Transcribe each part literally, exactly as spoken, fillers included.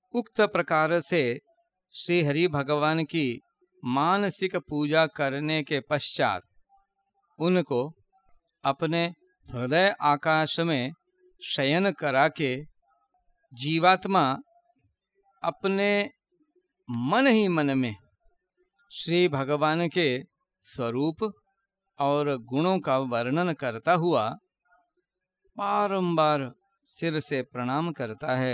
उक्त प्रकार से श्री हरि भगवान की मानसिक पूजा करने के पश्चात उनको अपने हृदय आकाश में शयन करा के जीवात्मा अपने मन ही मन में श्री भगवान के स्वरूप और गुणों का वर्णन करता हुआ बारंबार सिर से प्रणाम करता है।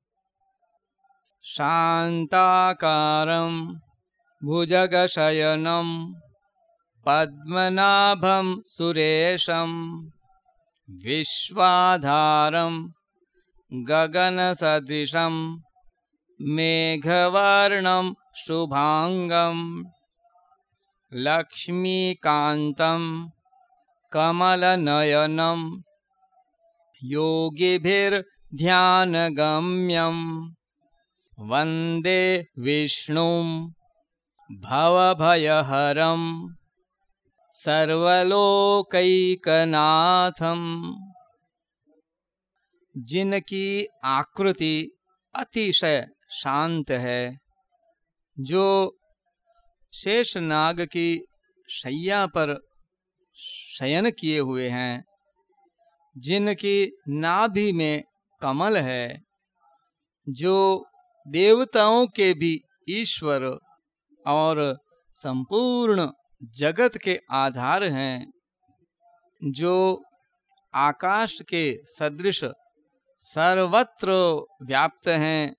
शांताकारं भुजगशयनं पद्मनाभं सुरेशं विश्वाधारं गगनसदृशं मेघवर्णं शुभांगं लक्ष्मीकान्तं कमलनयनं योगिभिर्ध्यानगम्यं वन्दे विष्णुं भवभयहरं सर्वलोकैकनाथं। जिनकी आकृति अतिशय शांत है, जो शेषनाग की शैया पर शयन किए हुए हैं, जिनकी नाभि में कमल है, जो देवताओं के भी ईश्वर और संपूर्ण जगत के आधार हैं, जो आकाश के सदृश सर्वत्र व्याप्त हैं,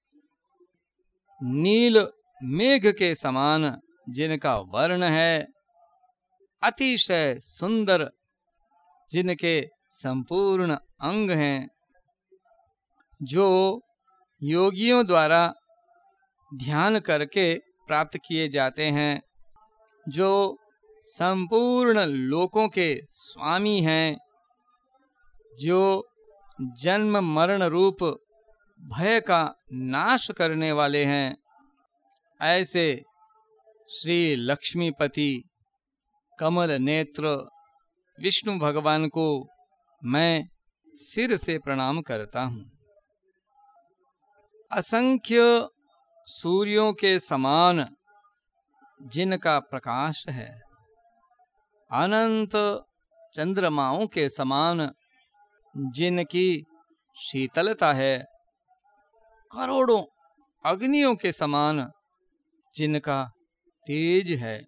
नील मेघ के समान जिनका वर्ण है, अतिशय सुंदर जिनके संपूर्ण अंग हैं, जो योगियों द्वारा ध्यान करके प्राप्त किए जाते हैं, जो संपूर्ण लोकों के स्वामी हैं, जो जन्म मरण रूप भय का नाश करने वाले हैं, ऐसे श्री लक्ष्मीपति कमल नेत्र विष्णु भगवान को मैं सिर से प्रणाम करता हूँ। असंख्य सूर्यों के समान जिनका प्रकाश है, अनंत चंद्रमाओं के समान जिनकी शीतलता है, करोड़ों अग्नियों के समान जिनका तेज है,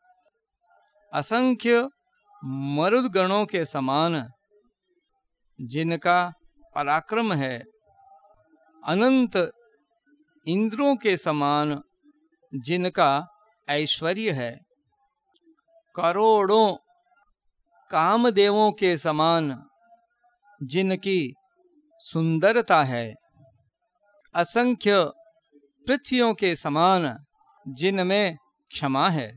असंख्य मरुदगणों के समान जिनका पराक्रम है, अनंत इंद्रों के समान जिनका ऐश्वर्य है, करोड़ों कामदेवों के समान जिनकी सुंदरता है, असंख्य पृथ्वियों के समान जिनमें क्षमा है,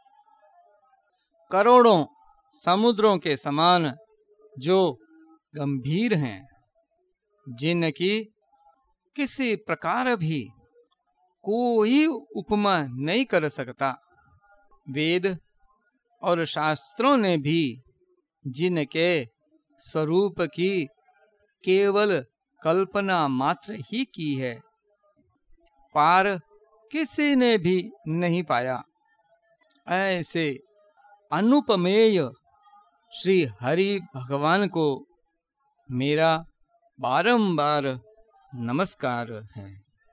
करोड़ों समुद्रों के समान जो गंभीर हैं, जिनकी किसी प्रकार भी कोई उपमा नहीं कर सकता। वेद और शास्त्रों ने भी जिनके स्वरूप की केवल कल्पना मात्र ही की है, पार किसी ने भी नहीं पाया। ऐसे अनुपमेय श्री हरि भगवान को मेरा बारंबार नमस्कार है।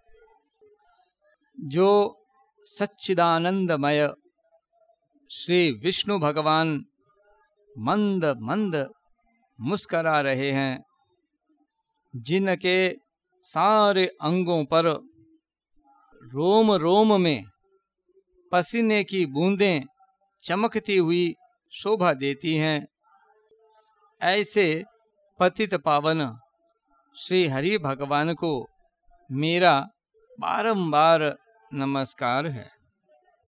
जो सच्चिदानंदमय श्री विष्णु भगवान मंद मंद मुस्करा रहे हैं, जिनके सारे अंगों पर रोम रोम में पसीने की बूंदें चमकती हुई शोभा देती हैं, ऐसे पतित पावन श्री हरि भगवान को मेरा बारंबार नमस्कार है।